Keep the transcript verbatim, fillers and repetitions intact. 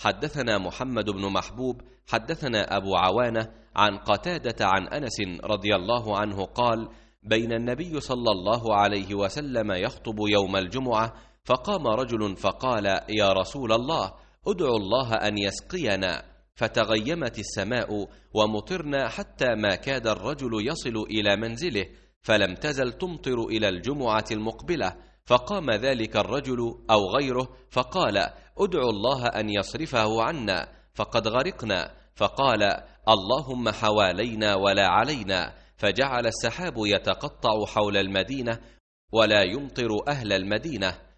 حدثنا محمد بن محبوب حدثنا أبو عوانة عن قتادة عن أنس رضي الله عنه قال: بين النبي صلى الله عليه وسلم يخطب يوم الجمعة، فقام رجل فقال: يا رسول الله، ادعوا الله أن يسقينا. فتغيمت السماء ومطرنا حتى ما كاد الرجل يصل إلى منزله، فلم تزل تمطر إلى الجمعة المقبلة. فقام ذلك الرجل أو غيره فقال: ادعوا الله أن يصرفه عنا فقد غرقنا. فقال: اللهم حوالينا ولا علينا. فجعل السحاب يتقطع حول المدينة ولا يمطر أهل المدينة.